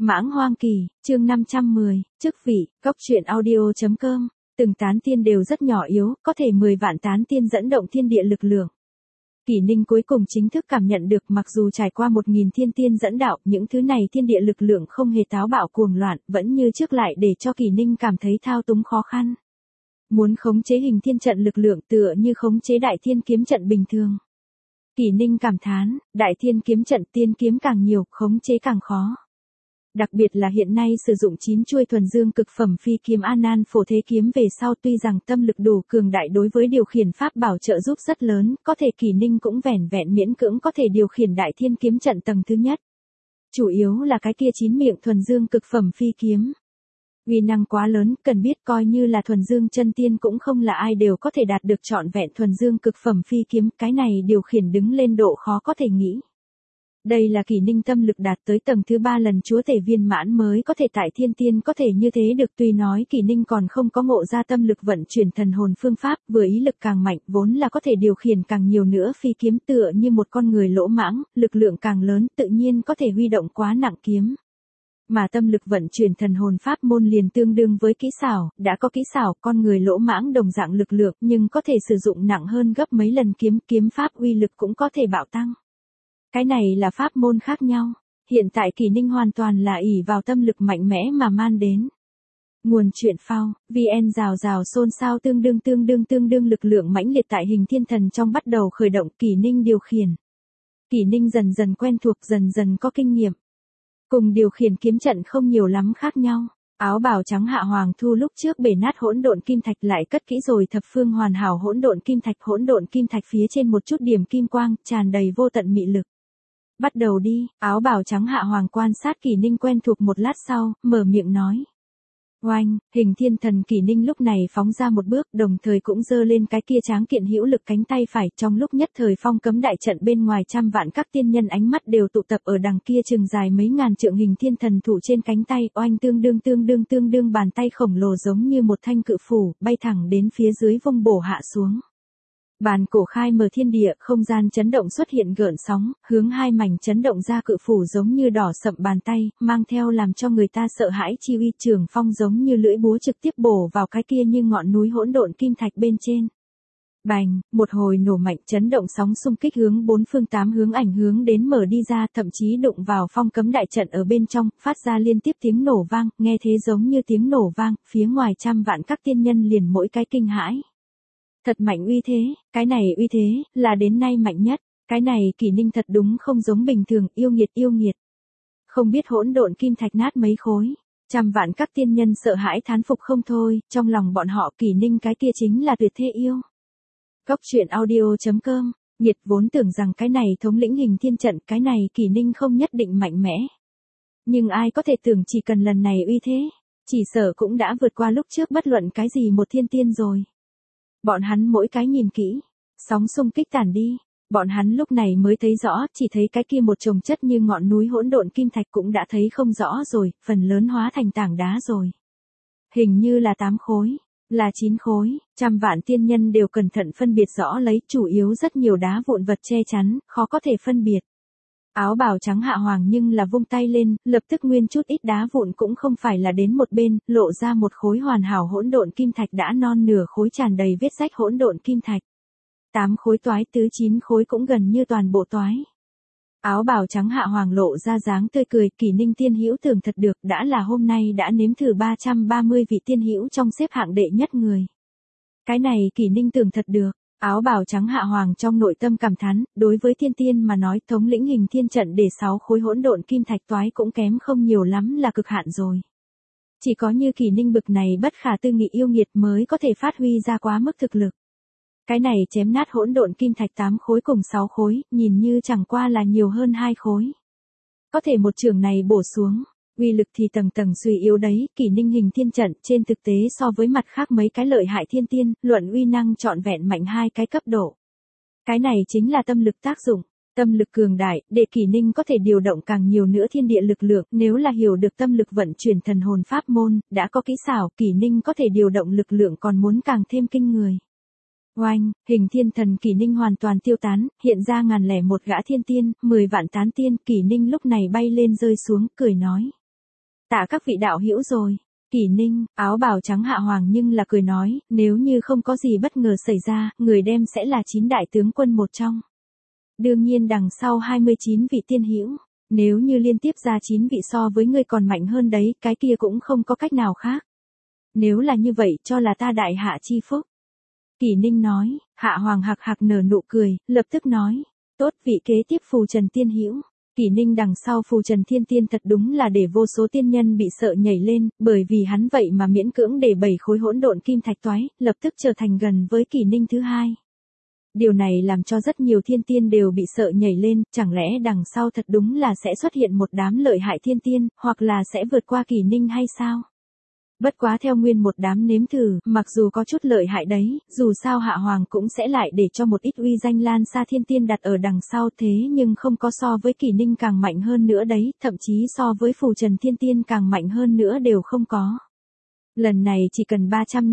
Mãng Hoang Kỳ, chương 510, chức vị, góc truyện audio.com, từng tán tiên đều rất nhỏ yếu, có thể 10 vạn tán tiên dẫn động thiên địa lực lượng. Kỷ Ninh cuối cùng chính thức cảm nhận được mặc dù trải qua 1000 thiên tiên dẫn đạo, những thứ này thiên địa lực lượng không hề táo bạo cuồng loạn, vẫn như trước lại để cho Kỷ Ninh cảm thấy thao túng khó khăn. Muốn khống chế hình thiên trận lực lượng tựa như khống chế đại thiên kiếm trận bình thường. Kỷ Ninh cảm thán, đại thiên kiếm trận tiên kiếm càng nhiều, khống chế càng khó. Đặc biệt là hiện nay sử dụng 9 chuôi thuần dương cực phẩm phi kiếm An An phổ thế kiếm về sau, tuy rằng tâm lực đủ cường đại đối với điều khiển pháp bảo trợ giúp rất lớn, có thể Kỷ Ninh cũng vẻn vẹn miễn cưỡng có thể điều khiển đại thiên kiếm trận tầng thứ nhất. Chủ yếu là cái kia 9 miệng thuần dương cực phẩm phi kiếm. Uy năng quá lớn, cần biết coi như là thuần dương chân tiên cũng không là ai đều có thể đạt được trọn vẹn thuần dương cực phẩm phi kiếm, cái này điều khiển đứng lên độ khó có thể nghĩ. Đây là Kỷ Ninh tâm lực đạt tới tầng thứ 3 lần chúa tể viên mãn mới có thể tại thiên tiên có thể như thế được, tuy nói Kỷ Ninh còn không có ngộ ra tâm lực vận chuyển thần hồn phương pháp, vừa ý lực càng mạnh vốn là có thể điều khiển càng nhiều nữa phi kiếm tựa như một con người lỗ mãng, lực lượng càng lớn tự nhiên có thể huy động quá nặng kiếm. Mà tâm lực vận chuyển thần hồn pháp môn liền tương đương với kỹ xảo, đã có kỹ xảo, con người lỗ mãng đồng dạng lực lượng nhưng có thể sử dụng nặng hơn gấp mấy lần kiếm pháp uy lực cũng có thể bạo tăng. Cái này là pháp môn khác nhau, hiện tại Kỷ Ninh hoàn toàn là ỷ vào tâm lực mạnh mẽ mà man đến. Nguồn truyện phao, VN rào rào xôn xao tương đương lực lượng mãnh liệt tại hình thiên thần trong bắt đầu khởi động, Kỷ Ninh điều khiển. Kỷ Ninh dần dần quen thuộc, dần dần có kinh nghiệm. Cùng điều khiển kiếm trận không nhiều lắm khác nhau. Áo bào trắng Hạ Hoàng Thu lúc trước bể nát hỗn độn kim thạch lại cất kỹ rồi thập phương hoàn hảo hỗn độn kim thạch phía trên một chút điểm kim quang, tràn đầy vô tận mị lực. Bắt đầu đi, áo bào trắng Hạ Hoàng quan sát Kỷ Ninh quen thuộc một lát sau, mở miệng nói. Oanh, hình thiên thần Kỷ Ninh lúc này phóng ra một bước, đồng thời cũng giơ lên cái kia tráng kiện hữu lực cánh tay phải, trong lúc nhất thời phong cấm đại trận bên ngoài trăm vạn các tiên nhân ánh mắt đều tụ tập ở đằng kia chừng dài mấy ngàn trượng hình thiên thần thủ trên cánh tay, oanh tương đương bàn tay khổng lồ giống như một thanh cự phủ, bay thẳng đến phía dưới vung bổ hạ xuống. Bàn cổ khai mở thiên địa, không gian chấn động xuất hiện gợn sóng, hướng hai mảnh chấn động ra cự phủ giống như đỏ sậm bàn tay, mang theo làm cho người ta sợ hãi chi uy, trường phong giống như lưỡi búa trực tiếp bổ vào cái kia như ngọn núi hỗn độn kim thạch bên trên. Bành, một hồi nổ mạnh chấn động sóng xung kích hướng bốn phương tám hướng ảnh hướng đến mở đi ra, thậm chí đụng vào phong cấm đại trận ở bên trong, phát ra liên tiếp tiếng nổ vang, nghe thế giống như tiếng nổ vang, phía ngoài trăm vạn các tiên nhân liền mỗi cái kinh hãi. Thật mạnh uy thế, cái này uy thế, là đến nay mạnh nhất, cái này Kỷ Ninh thật đúng không giống bình thường, yêu nghiệt. Không biết hỗn độn kim thạch nát mấy khối, trăm vạn các tiên nhân sợ hãi thán phục không thôi, trong lòng bọn họ Kỷ Ninh cái kia chính là tuyệt thế yêu. Góc truyện audio.com, Nhiệt vốn tưởng rằng cái này thống lĩnh hình thiên trận, cái này Kỷ Ninh không nhất định mạnh mẽ. Nhưng ai có thể tưởng chỉ cần lần này uy thế, chỉ sợ cũng đã vượt qua lúc trước bất luận cái gì một thiên tiên rồi. Bọn hắn mỗi cái nhìn kỹ, sóng xung kích tản đi, bọn hắn lúc này mới thấy rõ, chỉ thấy cái kia một chồng chất như ngọn núi hỗn độn kim thạch cũng đã thấy không rõ rồi, phần lớn hóa thành tảng đá rồi. Hình như là 8 khối, là 9 khối, trăm vạn tiên nhân đều cẩn thận phân biệt rõ lấy, chủ yếu rất nhiều đá vụn vật che chắn, khó có thể phân biệt. Áo bào trắng Hạ Hoàng nhưng là vung tay lên, lập tức nguyên chút ít đá vụn cũng không phải là đến một bên, lộ ra một khối hoàn hảo hỗn độn kim thạch đã non nửa khối tràn đầy vết rách hỗn độn kim thạch. 8 khối toái tứ 9 khối cũng gần như toàn bộ toái. Áo bào trắng Hạ Hoàng lộ ra dáng tươi cười, Kỷ Ninh tiên hữu tưởng thật được, đã là hôm nay đã nếm thử 330 vị tiên hữu trong xếp hạng đệ nhất người. Cái này Kỷ Ninh tưởng thật được. Áo bào trắng Hạ Hoàng trong nội tâm cảm thán, đối với thiên tiên mà nói thống lĩnh hình thiên trận để 6 khối hỗn độn kim thạch toái cũng kém không nhiều lắm là cực hạn rồi. Chỉ có như Kỷ Ninh bực này bất khả tư nghị yêu nghiệt mới có thể phát huy ra quá mức thực lực. Cái này chém nát hỗn độn kim thạch 8 khối cùng 6 khối, nhìn như chẳng qua là nhiều hơn 2 khối. Có thể một trường này bổ xuống, uy lực thì tầng tầng suy yếu đấy, Kỷ Ninh hình thiên trận trên thực tế so với mặt khác mấy cái lợi hại thiên tiên, luận uy năng trọn vẹn mạnh 2 cái cấp độ. Cái này chính là tâm lực tác dụng, tâm lực cường đại, để Kỷ Ninh có thể điều động càng nhiều nữa thiên địa lực lượng, nếu là hiểu được tâm lực vận chuyển thần hồn pháp môn, đã có kỹ xảo, Kỷ Ninh có thể điều động lực lượng còn muốn càng thêm kinh người. Oanh, hình thiên thần Kỷ Ninh hoàn toàn tiêu tán, hiện ra 1001 gã thiên tiên, 10 vạn tán tiên, Kỷ Ninh lúc này bay lên rơi xuống, cười nói. Tạ các vị đạo hữu rồi. Kỷ Ninh, áo bào trắng Hạ Hoàng nhưng là cười nói, nếu như không có gì bất ngờ xảy ra, người đem sẽ là 9 đại tướng quân một trong. Đương nhiên đằng sau 29 vị tiên hữu, nếu như liên tiếp ra 9 vị so với ngươi còn mạnh hơn đấy, cái kia cũng không có cách nào khác. Nếu là như vậy cho là ta đại hạ chi phúc. Kỷ Ninh nói, Hạ Hoàng hạc hạc nở nụ cười, lập tức nói, tốt, vị kế tiếp Phù Trần tiên hữu. Kỷ Ninh đằng sau Phù Trần Thiên Tiên thật đúng là để vô số tiên nhân bị sợ nhảy lên, bởi vì hắn vậy mà miễn cưỡng để 7 khối hỗn độn kim thạch toái, lập tức trở thành gần với Kỷ Ninh thứ hai. Điều này làm cho rất nhiều thiên tiên đều bị sợ nhảy lên, chẳng lẽ đằng sau thật đúng là sẽ xuất hiện một đám lợi hại thiên tiên, hoặc là sẽ vượt qua Kỷ Ninh hay sao? Bất quá theo nguyên một đám nếm thử, mặc dù có chút lợi hại đấy, dù sao Hạ Hoàng cũng sẽ lại để cho một ít uy danh lan xa thiên tiên đặt ở đằng sau, thế nhưng không có so với Kỷ Ninh càng mạnh hơn nữa đấy, thậm chí so với Phù Trần Thiên Tiên càng mạnh hơn nữa đều không có. Lần này chỉ cần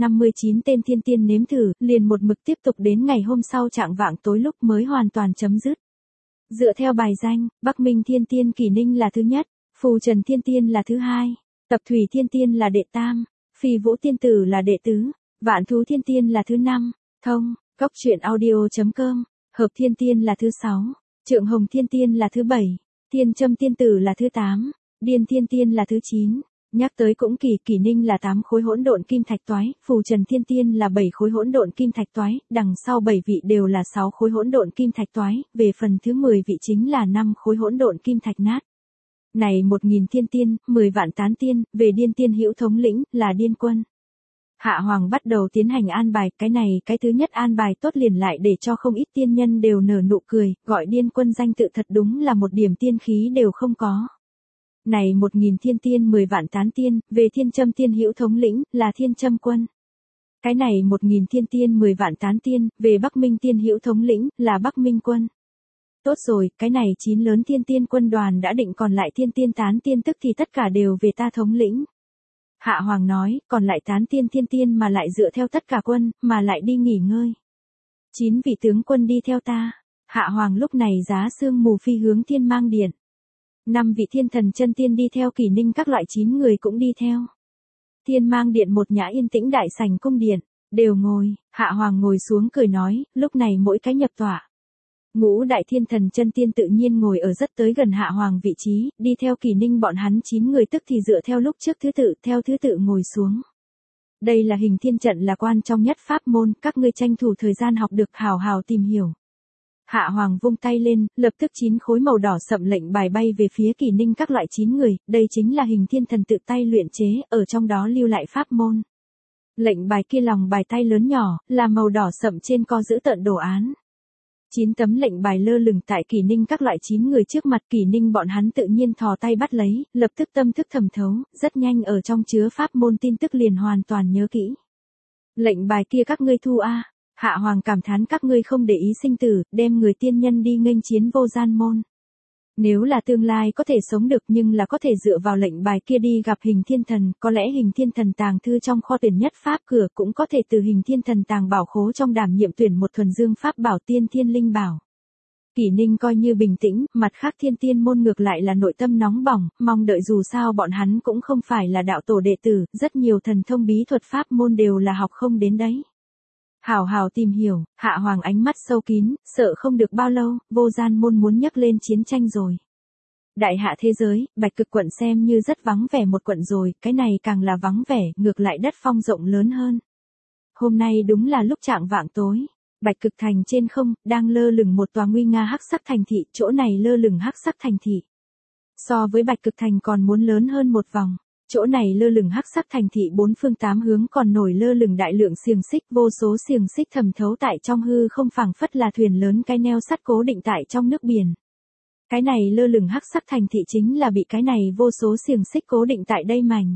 359 tên thiên tiên nếm thử, liền một mực tiếp tục đến ngày hôm sau chạng vạng tối lúc mới hoàn toàn chấm dứt. Dựa theo bài danh, Bắc Minh Thiên Tiên Kỷ Ninh là thứ nhất, Phù Trần Thiên Tiên là thứ hai, Tập Thủy Thiên Tiên là đệ tam, Phi Vũ Tiên Tử là đệ tứ, Vạn Thú Thiên Tiên là thứ năm, thông, goctruyện.audio.com, Hợp Thiên Tiên là thứ 6, Trượng Hồng Thiên Tiên là thứ 7, Thiên Châm Tiên Tử là thứ 8, Điên Thiên Tiên là thứ 9. Nhắc tới cũng kỳ, Kỷ Ninh là 8 khối hỗn độn kim thạch toái, Phù Trần Thiên Tiên là 7 khối hỗn độn kim thạch toái, đằng sau 7 vị đều là 6 khối hỗn độn kim thạch toái, về phần thứ 10 vị chính là 5 khối hỗn độn kim thạch nát. Này 1000 thiên tiên, 10 vạn tán tiên, về điên tiên hữu thống lĩnh, là điên quân. Hạ Hoàng bắt đầu tiến hành an bài, cái thứ nhất an bài tốt liền lại để cho không ít tiên nhân đều nở nụ cười, gọi điên quân danh tự thật đúng là một điểm tiên khí đều không có. Này 1000 thiên tiên 10 vạn tán tiên, về Thiên Châm tiên hữu thống lĩnh, là Thiên Châm quân. Cái này 1000 thiên tiên 10 vạn tán tiên, về Bắc Minh tiên hữu thống lĩnh, là Bắc Minh quân. Tốt rồi, cái này 9 lớn thiên tiên quân đoàn đã định, còn lại thiên tiên tán tiên tức thì tất cả đều về ta thống lĩnh. Hạ Hoàng nói, còn lại tán tiên thiên tiên mà lại dựa theo tất cả quân, mà lại đi nghỉ ngơi. 9 vị tướng quân đi theo ta. Hạ Hoàng lúc này giá sương mù phi hướng Thiên Mang Điện. 5 vị thiên thần chân tiên đi theo Kỷ Ninh, các loại 9 người cũng đi theo. Thiên Mang Điện một nhã yên tĩnh đại sảnh cung điện, đều ngồi, Hạ Hoàng ngồi xuống cười nói, lúc này mỗi cái nhập tọa. Ngũ đại thiên thần chân tiên tự nhiên ngồi ở rất tới gần Hạ Hoàng vị trí, đi theo Kỷ Ninh bọn hắn 9 người tức thì dựa theo lúc trước theo thứ tự ngồi xuống. Đây là hình thiên trận, là quan trọng nhất pháp môn, các ngươi tranh thủ thời gian học được hào hào tìm hiểu. Hạ Hoàng vung tay lên, lập tức 9 khối màu đỏ sậm lệnh bài bay về phía Kỷ Ninh các loại 9 người, đây chính là hình thiên thần tự tay luyện chế, ở trong đó lưu lại pháp môn. Lệnh bài kia lòng bài tay lớn nhỏ, là màu đỏ sậm trên có giữ tợn đồ án. 9 tấm lệnh bài lơ lửng tại Kỷ Ninh các loại 9 người trước mặt, Kỷ Ninh bọn hắn tự nhiên thò tay bắt lấy, lập tức tâm thức thẩm thấu, rất nhanh ở trong chứa pháp môn tin tức liền hoàn toàn nhớ kỹ. Lệnh bài kia các ngươi thu a. Hạ Hoàng cảm thán, các ngươi không để ý sinh tử, đem người tiên nhân đi nghênh chiến vô gian môn. Nếu là tương lai có thể sống được, nhưng là có thể dựa vào lệnh bài kia đi gặp hình thiên thần, có lẽ hình thiên thần tàng thư trong kho tuyển nhất pháp cửa, cũng có thể từ hình thiên thần tàng bảo khố trong đảm nhiệm tuyển một thuần dương pháp bảo tiên thiên linh bảo. Kỷ Ninh coi như bình tĩnh, mặt khác thiên tiên môn ngược lại là nội tâm nóng bỏng, mong đợi, dù sao bọn hắn cũng không phải là đạo tổ đệ tử, rất nhiều thần thông bí thuật pháp môn đều là học không đến đấy. Hảo hảo tìm hiểu, Hạ Hoàng ánh mắt sâu kín, sợ không được bao lâu, vô gian môn muốn nhấc lên chiến tranh rồi. Đại hạ thế giới, Bạch Cực quận xem như rất vắng vẻ một quận rồi, cái này càng là vắng vẻ, ngược lại đất phong rộng lớn hơn. Hôm nay đúng là lúc chạng vạng tối, Bạch Cực thành trên không, đang lơ lửng một tòa nguy nga hắc sắc thành thị, chỗ này lơ lửng hắc sắc thành thị. So với Bạch Cực thành còn muốn lớn hơn một vòng. Chỗ này lơ lửng hắc sắc thành thị, 4 phương 8 hướng còn nổi lơ lửng đại lượng xiềng xích, vô số xiềng xích thẩm thấu tại trong hư không, phảng phất là thuyền lớn cái neo sắt cố định tại trong nước biển. Cái này lơ lửng hắc sắc thành thị chính là bị cái này vô số xiềng xích cố định tại đây mảnh.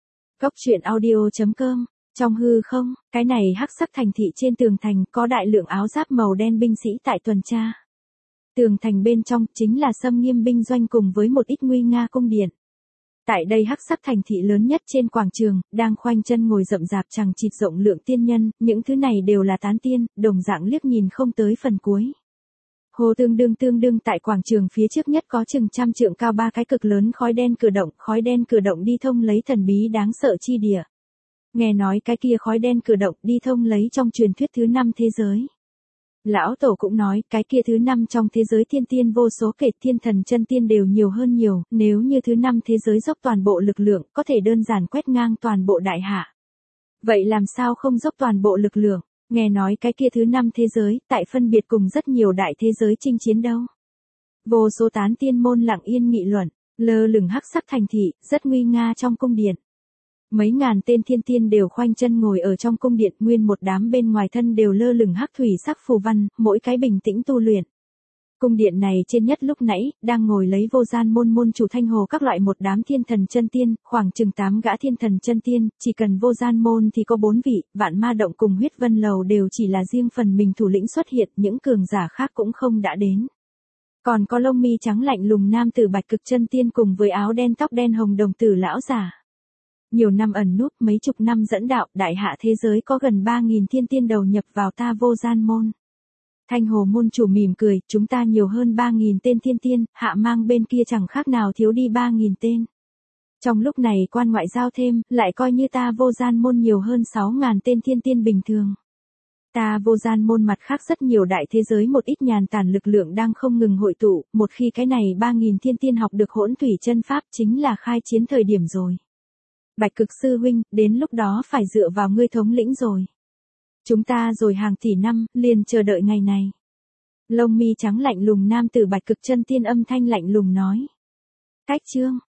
Goctruyện.audio.com. Trong hư không, cái này hắc sắc thành thị trên tường thành có đại lượng áo giáp màu đen binh sĩ tại tuần tra. Tường thành bên trong chính là Sâm Nghiêm binh doanh cùng với một ít nguy nga cung điện. Tại đây hắc sắc thành thị lớn nhất trên quảng trường, đang khoanh chân ngồi rậm rạp chằng chịt rộng lượng tiên nhân, những thứ này đều là tán tiên, đồng dạng liếc nhìn không tới phần cuối. Hồ tương đương tại quảng trường phía trước nhất có chừng 100 trượng cao 3 cái cực lớn khói đen cử động đi thông lấy thần bí đáng sợ chi địa. Nghe nói cái kia khói đen cử động đi thông lấy trong truyền thuyết thứ 5 thế giới. Lão Tổ cũng nói, cái kia thứ 5 trong thế giới thiên tiên vô số kể thiên thần chân tiên đều nhiều hơn nhiều, nếu như thứ 5 thế giới dốc toàn bộ lực lượng, có thể đơn giản quét ngang toàn bộ đại hạ. Vậy làm sao không dốc toàn bộ lực lượng? Nghe nói cái kia thứ 5 thế giới, tại phân biệt cùng rất nhiều đại thế giới chinh chiến đâu. Vô số tán tiên môn lặng yên nghị luận, lơ lửng hắc sắc thành thị, rất nguy nga trong cung điện. Mấy ngàn tên thiên tiên đều khoanh chân ngồi ở trong cung điện, nguyên một đám bên ngoài thân đều lơ lửng hắc thủy sắc phù văn, mỗi cái bình tĩnh tu luyện. Cung điện này trên nhất lúc nãy, đang ngồi lấy vô gian môn môn chủ Thanh Hồ các loại một đám thiên thần chân tiên, khoảng chừng 8 gã thiên thần chân tiên, chỉ cần vô gian môn thì có 4 vị, vạn ma động cùng huyết vân lầu đều chỉ là riêng phần mình thủ lĩnh xuất hiện, những cường giả khác cũng không đã đến. Còn có lông mi trắng lạnh lùng nam tử bạch cực chân tiên cùng với áo đen tóc đen hồng đồng tử lão giả. Nhiều năm ẩn núp, mấy chục năm dẫn đạo, đại hạ thế giới có gần 3.000 thiên tiên đầu nhập vào ta vô gian môn. Thanh Hồ môn chủ mỉm cười, chúng ta nhiều hơn 3.000 tên thiên tiên, hạ mang bên kia chẳng khác nào thiếu đi 3.000 tên. Trong lúc này quan ngoại giao thêm, lại coi như ta vô gian môn nhiều hơn 6.000 tên thiên tiên bình thường. Ta vô gian môn mặt khác rất nhiều đại thế giới một ít nhàn tản lực lượng đang không ngừng hội tụ, một khi cái này 3.000 thiên tiên học được hỗn thủy chân pháp chính là khai chiến thời điểm rồi. Bạch Cực sư huynh, đến lúc đó phải dựa vào ngươi thống lĩnh rồi. Chúng ta rồi hàng tỷ năm, liền chờ đợi ngày này. Lông mi trắng lạnh lùng nam tử Bạch Cực chân tiên âm thanh lạnh lùng nói. Cách chương.